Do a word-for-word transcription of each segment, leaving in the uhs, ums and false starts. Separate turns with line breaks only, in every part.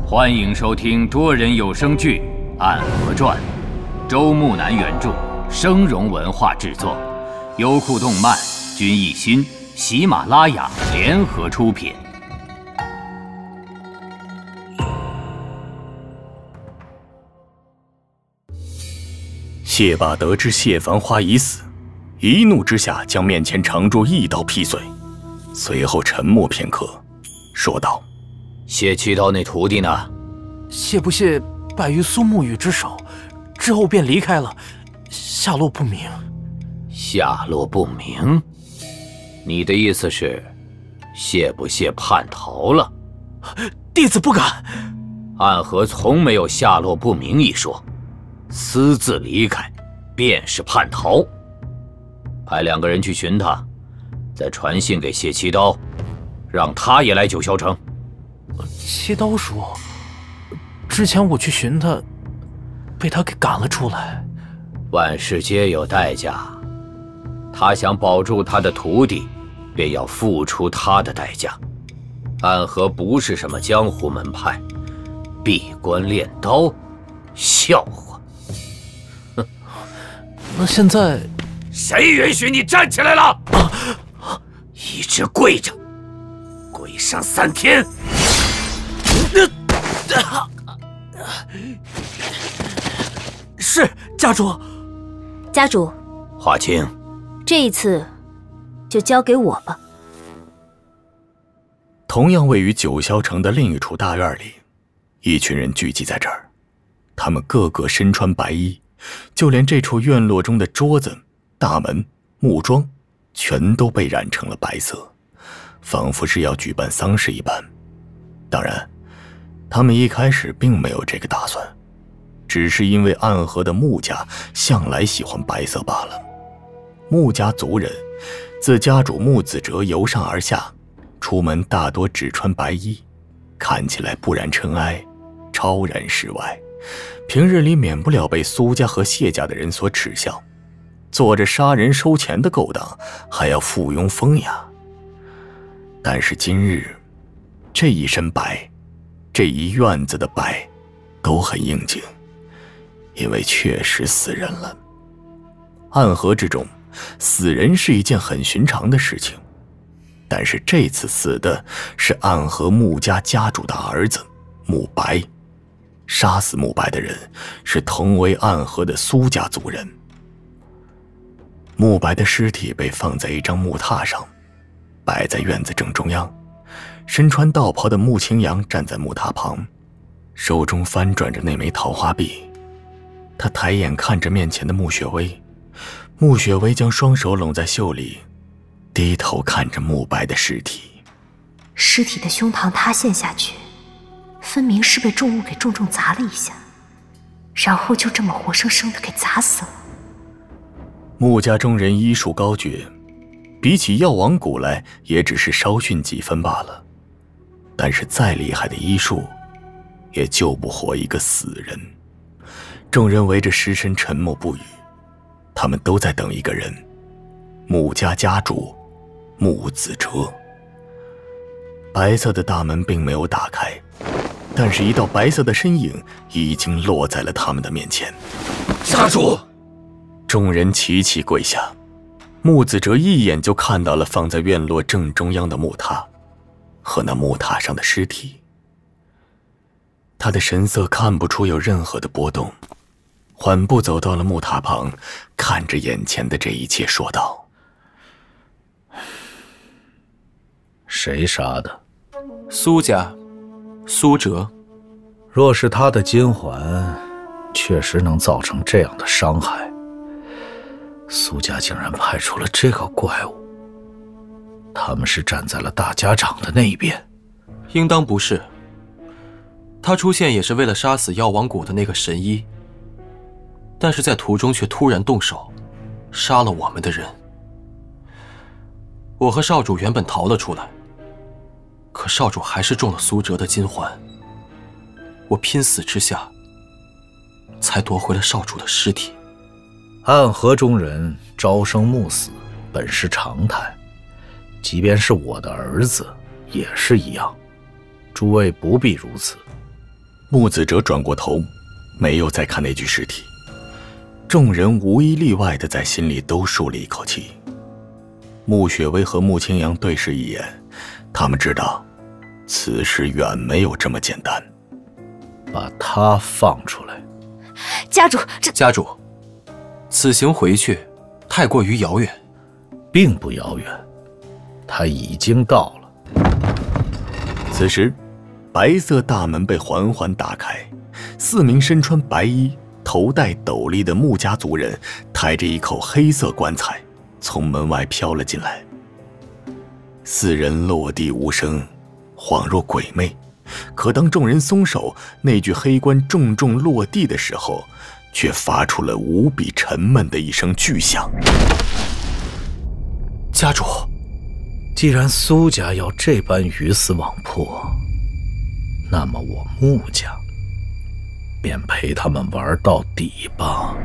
欢迎收听多人有声剧《暗河传》，周木南原著，生荣文化制作，优酷动漫、君艺新、喜马拉雅联合出品。
谢霸得知谢繁花已死，一怒之下将面前长桌一刀劈碎，随后沉默片刻，说道：“
谢七刀那徒弟呢？
谢不谢败于苏沐雨之手，之后便离开了，下落不明。”
下落不明？你的意思是，谢不谢叛逃了？
弟子不敢。
暗河从没有下落不明一说，私自离开，便是叛逃。派两个人去寻他，再传信给谢七刀，让他也来九霄城。
七刀说，之前我去寻他，被他给赶了出来。
万事皆有代价，他想保住他的徒弟，便要付出他的代价。暗河不是什么江湖门派，闭关练刀，笑话。哼，
那现在
谁允许你站起来了？啊、一直跪着，跪上三天。
是家主。
家主，
华清，
这一次就交给我吧。
同样位于九霄城的另一处大院里，一群人聚集在这儿，他们个个身穿白衣，就连这处院落中的桌子、大门、木桩，全都被染成了白色，仿佛是要举办丧事一般。当然，他们一开始并没有这个打算，只是因为暗河的穆家向来喜欢白色罢了。穆家族人自家主穆子哲由上而下，出门大多只穿白衣，看起来不染尘埃，超然世外。平日里免不了被苏家和谢家的人所耻笑，做着杀人收钱的勾当，还要附庸风雅。但是今日，这一身白，这一院子的白，都很应景，因为确实死人了。暗河之中，死人是一件很寻常的事情，但是这次死的是暗河穆家家主的儿子穆白。杀死穆白的人是同为暗河的苏家族人。穆白的尸体被放在一张木榻上，摆在院子正中央。身穿道袍的穆清扬站在木榻旁，手中翻转着那枚桃花币。他抬眼看着面前的穆雪薇，穆雪薇将双手拢在袖里，低头看着穆白的尸体。
尸体的胸膛塌陷下去，分明是被重物给重重砸了一下，然后就这么活生生的给砸死了。
穆家中人医术高绝，比起药王谷来也只是稍逊几分罢了，但是再厉害的医术也救不活一个死人。众人围着尸身沉默不语，他们都在等一个人，穆家家主穆子哲。白色的大门并没有打开，但是一道白色的身影已经落在了他们的面前。
家主！
众人齐齐跪下。穆子哲一眼就看到了放在院落正中央的木榻和那木榻上的尸体。他的神色看不出有任何的波动，缓步走到了木榻旁，看着眼前的这一切说道：“
谁杀的？
苏家，苏哲。
若是他的金环确实能造成这样的伤害，苏家竟然派出了这个怪物，他们是站在了大家长的那一边。
应当不是，他出现也是为了杀死药王谷的那个神医，但是在途中却突然动手，杀了我们的人。我和少主原本逃了出来，可少主还是中了苏哲的金环，我拼死之下才夺回了少主的尸体。
暗河中人朝生暮死本是常态，即便是我的儿子也是一样，诸位不必如此。
穆子哲转过头，没有再看那具尸体。众人无一例外的在心里都舒了一口气。穆雪薇和穆清扬对视一眼，他们知道此事远没有这么简单。
把他放出来。
家主，这
家主，此行回去太过于遥远。
并不遥远，他已经到了。
此时白色大门被缓缓打开，四名身穿白衣头戴斗笠的穆家族人抬着一口黑色棺材从门外飘了进来。四人落地无声，恍若鬼魅，可当众人松手，那具黑棺重重落地的时候，却发出了无比沉闷的一声巨响。
家主，
既然苏家要这般鱼死网破，那么我穆家便陪他们玩到底吧。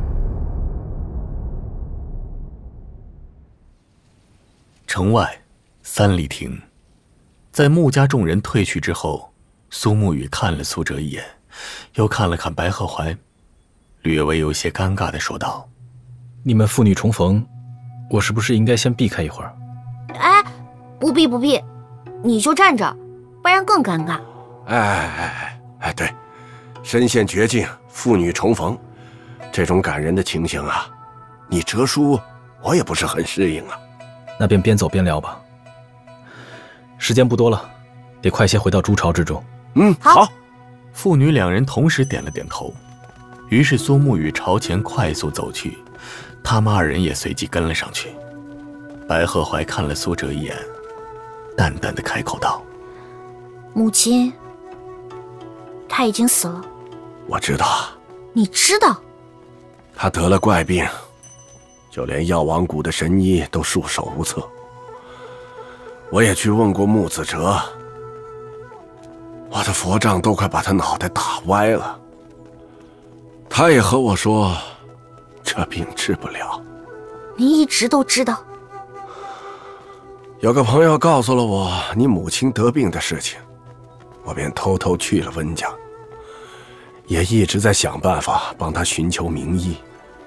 城外三里亭，在穆家众人退去之后，苏沐雨看了苏哲一眼，又看了看白鹤怀，略微有些尴尬地说道：“
你们父女重逢，我是不是应该先避开一会儿？”
哎，不必不必，你就站着，不然更尴尬。
哎哎哎，对，身陷绝境，父女重逢，这种感人的情形啊，你哲叔我也不是很适应啊。
那便边走边聊吧。时间不多了，得快些回到朱巢之中。
嗯，好。
父女两人同时点了点头，于是苏沐雨朝前快速走去，他们二人也随即跟了上去。白鹤怀看了苏哲一眼，淡淡的开口道：“
母亲，她已经死了。”
我知道。
你知道？
她得了怪病，就连药王谷的神医都束手无策。我也去问过穆子哲，我的佛杖都快把他脑袋打歪了。他也和我说，这病治不了。
你一直都知道？
有个朋友告诉了我你母亲得病的事情，我便偷偷去了温家，也一直在想办法帮他寻求名医。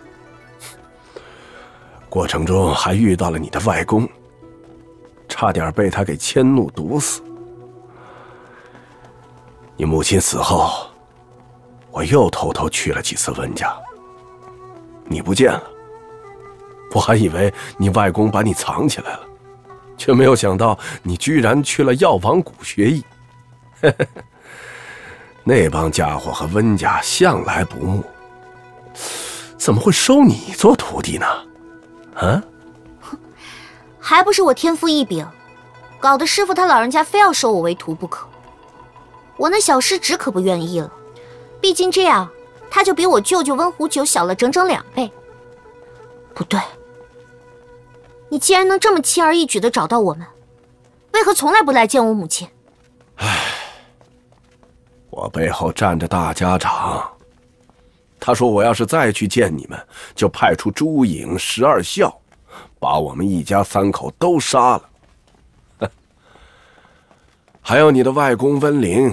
过程中还遇到了你的外公，差点被他给迁怒毒死。你母亲死后，我又偷偷去了几次温家，你不见了，我还以为你外公把你藏起来了，却没有想到你居然去了药王谷学艺。那帮家伙和温家向来不睦，怎么会收你做徒弟呢？啊？
还不是我天赋异禀，搞得师傅他老人家非要收我为徒不可。我那小师侄可不愿意了，毕竟这样他就比我舅舅温壶酒小了整整两倍。不对，你既然能这么轻而易举地找到我们，为何从来不来见我母亲？
唉，我背后站着大家长，他说我要是再去见你们，就派出朱颖、十二孝，把我们一家三口都杀了。还有你的外公温陵，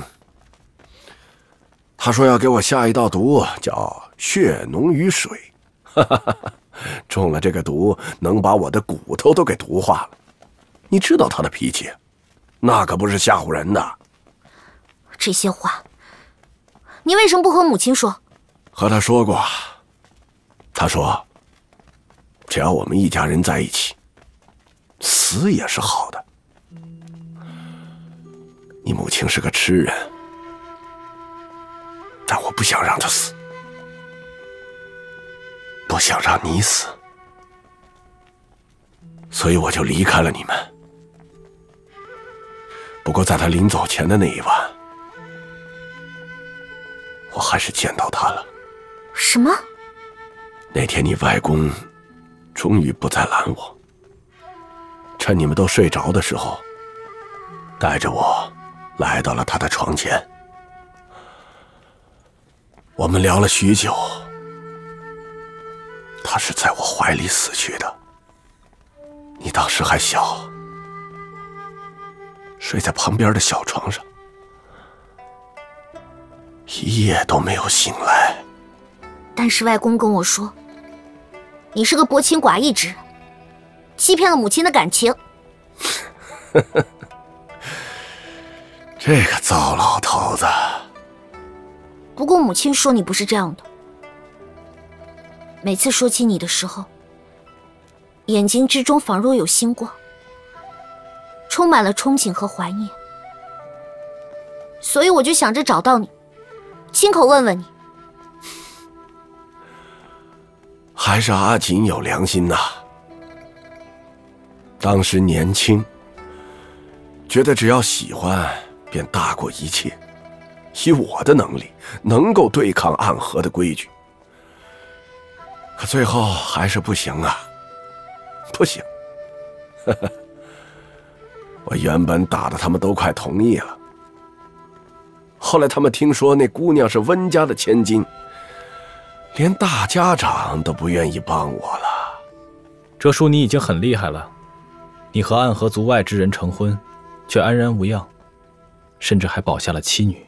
他说要给我下一道毒，叫血浓于水。中了这个毒，能把我的骨头都给毒化了。你知道他的脾气，那可不是吓唬人的。
这些话，你为什么不和母亲说？
和他说过，他说，只要我们一家人在一起，死也是好的。你母亲是个痴人，但我不想让她死，不想让你死，所以我就离开了你们。不过在他临走前的那一晚，我还是见到他了。
什么？
那天你外公终于不再拦我，趁你们都睡着的时候，带着我来到了他的床前。我们聊了许久，他是在我怀里死去的。你当时还小，睡在旁边的小床上。 一夜都没有醒来。
但是外公跟我说，你是个薄情寡义之人，欺骗了母亲的感情。
这个糟老头子。
不过母亲说你不是这样的，每次说起你的时候，眼睛之中仿若有星光，充满了憧憬和怀念。所以我就想着找到你，亲口问问你。
还是阿锦有良心呐。当时年轻，觉得只要喜欢便大过一切，以我的能力能够对抗暗河的规矩。可最后还是不行啊，不行。我原本打得他们都快同意了，后来他们听说那姑娘是温家的千金，连大家长都不愿意帮我了。
哲叔，你已经很厉害了，你和暗河族外之人成婚，却安然无恙，甚至还保下了妻女。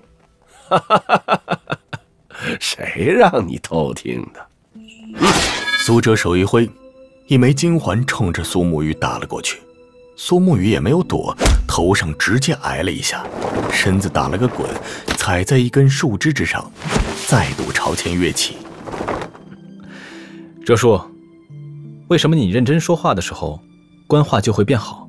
谁让你偷听的？
嗯、苏哲手一挥，一枚金环冲着苏沐雨打了过去。苏沐雨也没有躲，头上直接挨了一下，身子打了个滚，踩在一根树枝之上，再度朝前跃起。
哲叔，为什么你认真说话的时候，官话就会变好？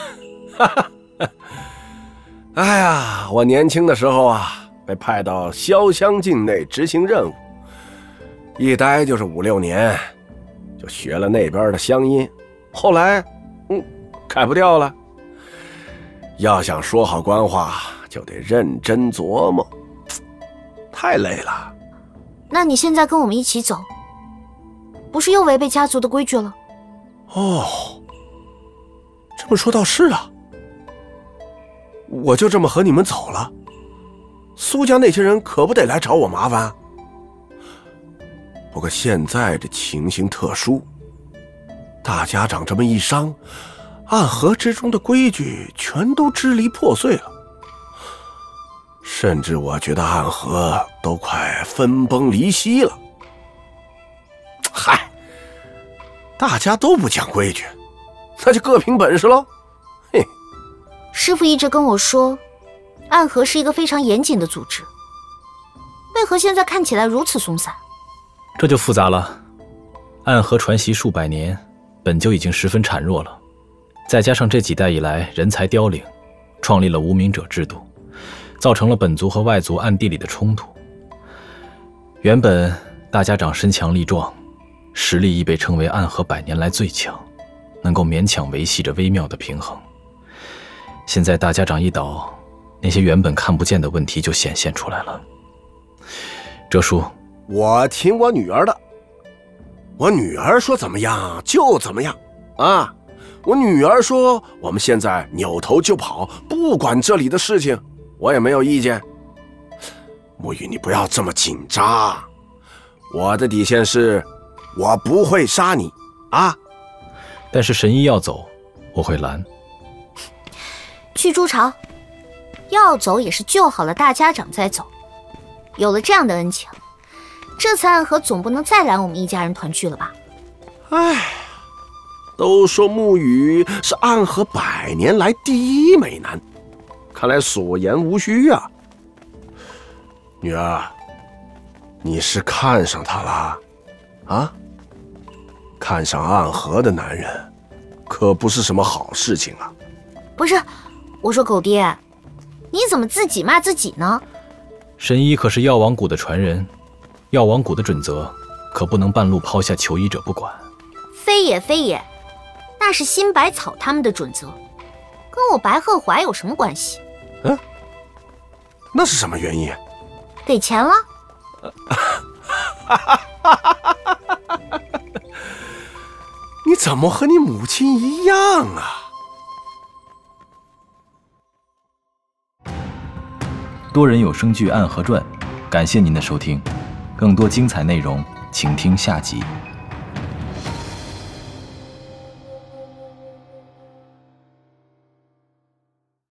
哎呀，我年轻的时候啊，被派到潇湘境内执行任务，一待就是五六年，就学了那边的乡音，后来，嗯，改不掉了。要想说好官话，就得认真琢磨，太累了。
那你现在跟我们一起走，不是又违背家族的规矩了？
哦，这么说倒是啊。我就这么和你们走了，苏家那些人可不得来找我麻烦。不过现在这情形特殊，大家长这么一伤，暗河之中的规矩全都支离破碎了，甚至我觉得暗河都快分崩离析了。嗨，大家都不讲规矩，那就各凭本事喽。嘿，
师父一直跟我说，暗河是一个非常严谨的组织，为何现在看起来如此松散？
这就复杂了。暗河传习数百年，本就已经十分孱弱了，再加上这几代以来人才凋零，创立了无名者制度，造成了本族和外族暗地里的冲突。原本大家长身强力壮，实力亦被称为暗河百年来最强，能够勉强维系着微妙的平衡。现在大家长一倒，那些原本看不见的问题就显现出来了。哲叔，
我听我女儿的，我女儿说怎么样就怎么样啊！我女儿说我们现在扭头就跑，不管这里的事情，我也没有意见。沐雨，你不要这么紧张，我的底线是，我不会杀你啊！
但是神医要走，我会拦。
去朱朝，要走也是救好了大家长再走。有了这样的恩情，这次暗河总不能再拦我们一家人团聚了吧？
唉，都说沐雨是暗河百年来第一美男，看来所言无虚啊。女儿，你是看上他了啊？看上暗河的男人，可不是什么好事情啊。
不是，我说狗爹，你怎么自己骂自己呢？
神医可是药王谷的传人，药王谷的准则可不能半路抛下求医者不管。
非也非也，那是新百草他们的准则，跟我白鹤怀有什么关系？
嗯，那是什么原因？
给钱了。
你怎么和你母亲一样啊？
多人有声剧《暗河传》，感谢您的收听，更多精彩内容，请听下集。